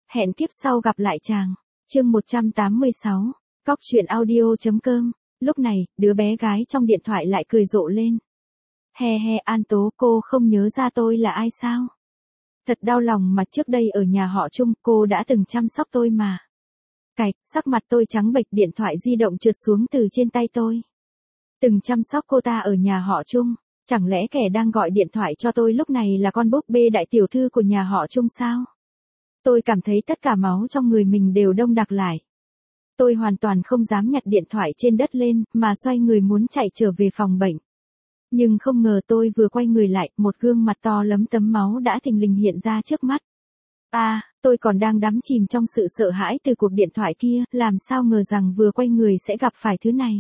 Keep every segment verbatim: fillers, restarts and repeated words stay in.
Hẹn kiếp sau gặp lại chàng. Chương một trăm tám mươi sáu. Cóc truyện audio.com. Lúc này, đứa bé gái trong điện thoại lại cười rộ lên. He he, An Tố, cô không nhớ ra tôi là ai sao? Thật đau lòng mà trước đây ở nhà họ Trung cô đã từng chăm sóc tôi mà. Cạch, sắc mặt tôi trắng bệch, điện thoại di động trượt xuống từ trên tay tôi. Từng chăm sóc cô ta ở nhà họ Trung, chẳng lẽ kẻ đang gọi điện thoại cho tôi lúc này là con búp bê đại tiểu thư của nhà họ Trung sao? Tôi cảm thấy tất cả máu trong người mình đều đông đặc lại. Tôi hoàn toàn không dám nhặt điện thoại trên đất lên, mà xoay người muốn chạy trở về phòng bệnh. Nhưng không ngờ tôi vừa quay người lại, một gương mặt to lấm tấm máu đã thình lình hiện ra trước mắt. À, tôi còn đang đắm chìm trong sự sợ hãi từ cuộc điện thoại kia, làm sao ngờ rằng vừa quay người sẽ gặp phải thứ này.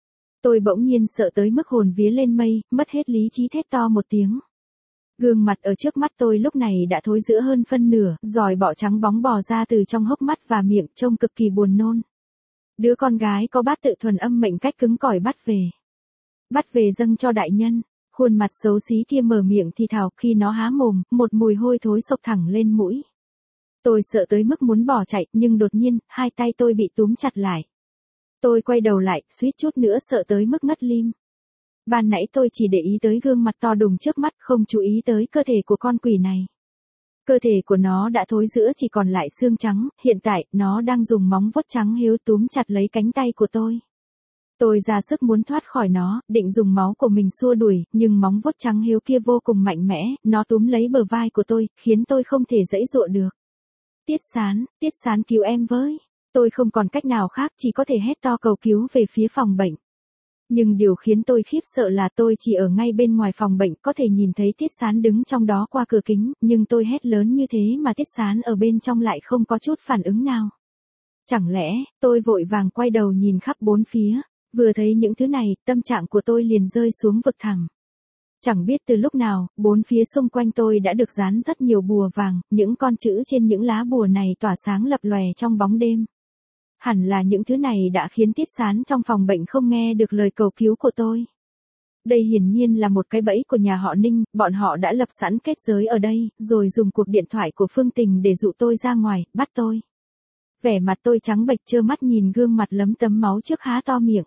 Tôi bỗng nhiên sợ tới mức hồn vía lên mây, mất hết lý trí thét to một tiếng. Gương mặt ở trước mắt tôi lúc này đã thối rữa hơn phân nửa, giòi bọ trắng bóng bò ra từ trong hốc mắt và miệng, trông cực kỳ buồn nôn. Đứa con gái có bát tự thuần âm mệnh cách cứng cỏi bắt về. Bắt về dâng cho đại nhân. Khuôn mặt xấu xí kia mở miệng thì thào, khi nó há mồm, một mùi hôi thối xộc thẳng lên mũi. Tôi sợ tới mức muốn bỏ chạy, nhưng đột nhiên, hai tay tôi bị túm chặt lại. Tôi quay đầu lại, suýt chút nữa sợ tới mức ngất lim. Ban nãy tôi chỉ để ý tới gương mặt to đùng trước mắt, không chú ý tới cơ thể của con quỷ này. Cơ thể của nó đã thối rữa chỉ còn lại xương trắng, hiện tại, nó đang dùng móng vuốt trắng hiếu túm chặt lấy cánh tay của tôi. Tôi ra sức muốn thoát khỏi nó, định dùng máu của mình xua đuổi, nhưng móng vuốt trắng hiếu kia vô cùng mạnh mẽ, nó túm lấy bờ vai của tôi, khiến tôi không thể giãy giụa được. Tiết Sán, Tiết Sán cứu em với. Tôi không còn cách nào khác, chỉ có thể hét to cầu cứu về phía phòng bệnh. Nhưng điều khiến tôi khiếp sợ là tôi chỉ ở ngay bên ngoài phòng bệnh, có thể nhìn thấy Tiết Sán đứng trong đó qua cửa kính, nhưng tôi hét lớn như thế mà Tiết Sán ở bên trong lại không có chút phản ứng nào. Chẳng lẽ, tôi vội vàng quay đầu nhìn khắp bốn phía, vừa thấy những thứ này, tâm trạng của tôi liền rơi xuống vực thẳm. Chẳng biết từ lúc nào, bốn phía xung quanh tôi đã được dán rất nhiều bùa vàng, những con chữ trên những lá bùa này tỏa sáng lập lòe trong bóng đêm. Hẳn là những thứ này đã khiến Tiết Sán trong phòng bệnh không nghe được lời cầu cứu của tôi. Đây hiển nhiên là một cái bẫy của nhà họ Ninh, bọn họ đã lập sẵn kết giới ở đây, rồi dùng cuộc điện thoại của Phương Tình để dụ tôi ra ngoài, bắt tôi. Vẻ mặt tôi trắng bệch trơ mắt nhìn gương mặt lấm tấm máu trước há to miệng.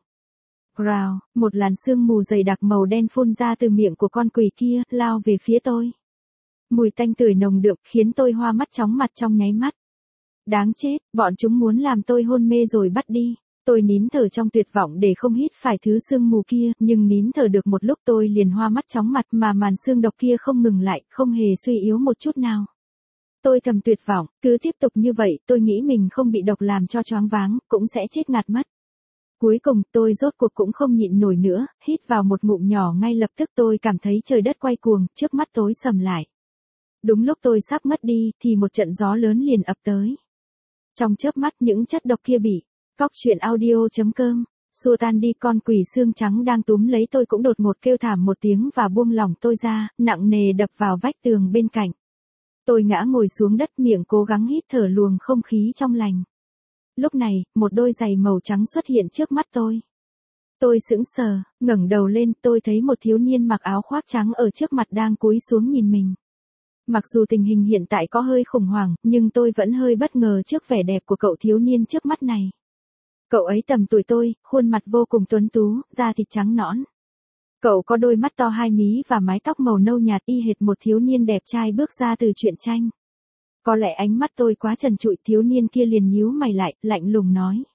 Rào, một làn sương mù dày đặc màu đen phun ra từ miệng của con quỷ kia, lao về phía tôi. Mùi tanh tưởi nồng đượm khiến tôi hoa mắt chóng mặt trong nháy mắt. Đáng chết, bọn chúng muốn làm tôi hôn mê rồi bắt đi. Tôi nín thở trong tuyệt vọng để không hít phải thứ sương mù kia, nhưng nín thở được một lúc tôi liền hoa mắt chóng mặt mà màn sương độc kia không ngừng lại, không hề suy yếu một chút nào. Tôi thầm tuyệt vọng, cứ tiếp tục như vậy, tôi nghĩ mình không bị độc làm cho choáng váng, cũng sẽ chết ngạt mất. Cuối cùng, tôi rốt cuộc cũng không nhịn nổi nữa, hít vào một ngụm nhỏ ngay lập tức tôi cảm thấy trời đất quay cuồng, trước mắt tối sầm lại. Đúng lúc tôi sắp ngất đi, thì một trận gió lớn liền ập tới. Trong chớp mắt những chất độc kia bị, cóc truyện audio.com, xua tan đi. Con quỷ xương trắng đang túm lấy tôi cũng đột ngột kêu thảm một tiếng và buông lỏng tôi ra, nặng nề đập vào vách tường bên cạnh. Tôi ngã ngồi xuống đất, miệng cố gắng hít thở luồng không khí trong lành. Lúc này, một đôi giày màu trắng xuất hiện trước mắt tôi. Tôi sững sờ, ngẩng đầu lên, tôi thấy một thiếu niên mặc áo khoác trắng ở trước mặt đang cúi xuống nhìn mình. Mặc dù tình hình hiện tại có hơi khủng hoảng, nhưng tôi vẫn hơi bất ngờ trước vẻ đẹp của cậu thiếu niên trước mắt này. Cậu ấy tầm tuổi tôi, khuôn mặt vô cùng tuấn tú, da thịt trắng nõn. Cậu có đôi mắt to hai mí và mái tóc màu nâu nhạt y hệt một thiếu niên đẹp trai bước ra từ truyện tranh. Có lẽ ánh mắt tôi quá trần trụi, thiếu niên kia liền nhíu mày lại, lạnh lùng nói.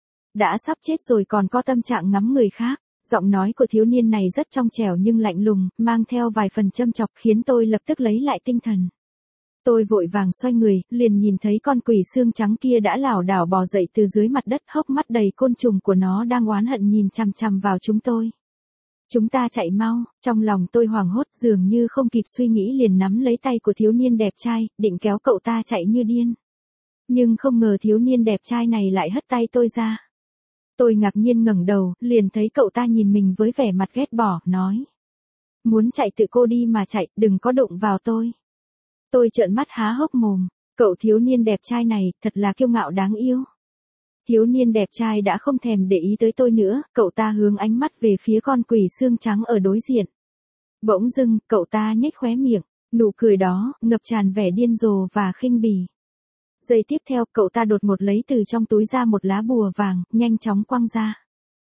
Đã sắp chết rồi còn có tâm trạng ngắm người khác. Giọng nói của thiếu niên này rất trong trẻo nhưng lạnh lùng, mang theo vài phần châm chọc khiến tôi lập tức lấy lại tinh thần. Tôi vội vàng xoay người, liền nhìn thấy con quỷ xương trắng kia đã lảo đảo bò dậy từ dưới mặt đất, hốc mắt đầy côn trùng của nó đang oán hận nhìn chằm chằm vào chúng tôi. Chúng ta chạy mau, trong lòng tôi hoảng hốt, dường như không kịp suy nghĩ liền nắm lấy tay của thiếu niên đẹp trai, định kéo cậu ta chạy như điên. Nhưng không ngờ thiếu niên đẹp trai này lại hất tay tôi ra. Tôi ngạc nhiên ngẩng đầu, liền thấy cậu ta nhìn mình với vẻ mặt ghét bỏ, nói. Muốn chạy tự cô đi mà chạy, đừng có đụng vào tôi. Tôi trợn mắt há hốc mồm, cậu thiếu niên đẹp trai này, thật là kiêu ngạo đáng yêu. Thiếu niên đẹp trai đã không thèm để ý tới tôi nữa, cậu ta hướng ánh mắt về phía con quỷ xương trắng ở đối diện. Bỗng dưng, cậu ta nhếch khóe miệng, nụ cười đó, ngập tràn vẻ điên rồ và khinh bỉ. Giây tiếp theo, cậu ta đột một lấy từ trong túi ra một lá bùa vàng, nhanh chóng quăng ra.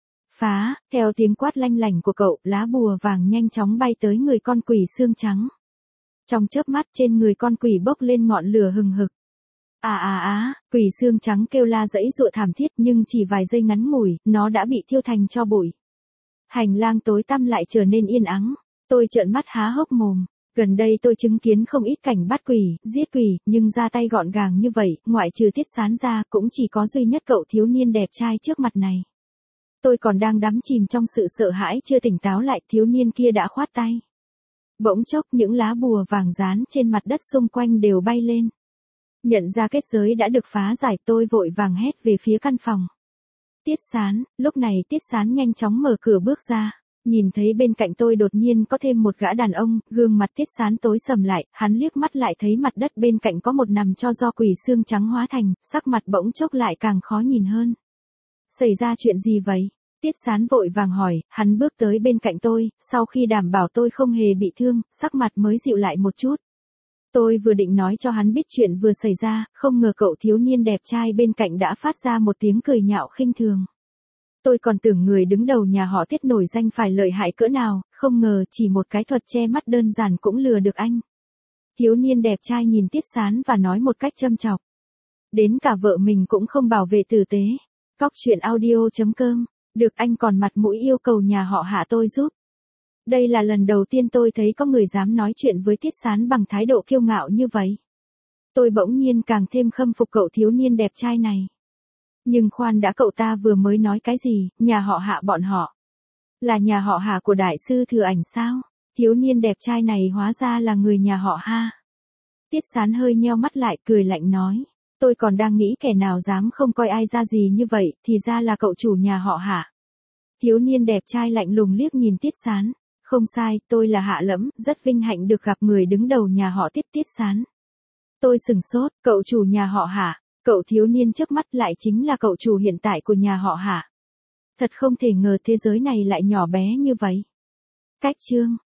Phá, theo tiếng quát lanh lảnh của cậu, lá bùa vàng nhanh chóng bay tới người con quỷ xương trắng. Trong chớp mắt trên người con quỷ bốc lên ngọn lửa hừng hực. À à á, quỷ xương trắng kêu la dãy dụa thảm thiết nhưng chỉ vài giây ngắn ngủi, nó đã bị thiêu thành tro bụi. Hành lang tối tăm lại trở nên yên ắng. Tôi trợn mắt há hốc mồm. Gần đây tôi chứng kiến không ít cảnh bắt quỷ, giết quỷ, nhưng ra tay gọn gàng như vậy, ngoại trừ Tiết Sán ra, cũng chỉ có duy nhất cậu thiếu niên đẹp trai trước mặt này. Tôi còn đang đắm chìm trong sự sợ hãi chưa tỉnh táo lại, thiếu niên kia đã khoát tay. Bỗng chốc những lá bùa vàng dán trên mặt đất xung quanh đều bay lên. Nhận ra kết giới đã được phá giải, tôi vội vàng hét về phía căn phòng. Tiết Sán, lúc này Tiết Sán nhanh chóng mở cửa bước ra. Nhìn thấy bên cạnh tôi đột nhiên có thêm một gã đàn ông, gương mặt Tiết Sán tối sầm lại, hắn liếc mắt lại thấy mặt đất bên cạnh có một nằm cho do quỷ xương trắng hóa thành, sắc mặt bỗng chốc lại càng khó nhìn hơn. Xảy ra chuyện gì vậy? Tiết Sán vội vàng hỏi, hắn bước tới bên cạnh tôi, sau khi đảm bảo tôi không hề bị thương, sắc mặt mới dịu lại một chút. Tôi vừa định nói cho hắn biết chuyện vừa xảy ra, không ngờ cậu thiếu niên đẹp trai bên cạnh đã phát ra một tiếng cười nhạo khinh thường. Tôi còn tưởng người đứng đầu nhà họ Tiết nổi danh phải lợi hại cỡ nào, không ngờ chỉ một cái thuật che mắt đơn giản cũng lừa được anh. Thiếu niên đẹp trai nhìn Tiết Sán và nói một cách châm chọc. Đến cả vợ mình cũng không bảo vệ tử tế. Cóc truyện audio chấm com, được anh còn mặt mũi yêu cầu nhà họ Hạ tôi giúp. Đây là lần đầu tiên tôi thấy có người dám nói chuyện với Tiết Sán bằng thái độ kiêu ngạo như vậy. Tôi bỗng nhiên càng thêm khâm phục cậu thiếu niên đẹp trai này. Nhưng khoan đã, cậu ta vừa mới nói cái gì, nhà họ Hạ bọn họ. Là nhà họ Hạ của đại sư Thừa Ảnh sao? Thiếu niên đẹp trai này hóa ra là người nhà họ Ha. Tiết Sán hơi nheo mắt lại cười lạnh nói. Tôi còn đang nghĩ kẻ nào dám không coi ai ra gì như vậy, thì ra là cậu chủ nhà họ Hạ. Thiếu niên đẹp trai lạnh lùng liếc nhìn Tiết Sán. Không sai, tôi là Hạ Lẫm, rất vinh hạnh được gặp người đứng đầu nhà họ Tiết. Tiết Sán. Tôi sừng sốt, cậu chủ nhà họ Hạ. Cậu thiếu niên trước mắt lại chính là cậu chủ hiện tại của nhà họ Hạ. Thật không thể ngờ thế giới này lại nhỏ bé như vậy. Cách chương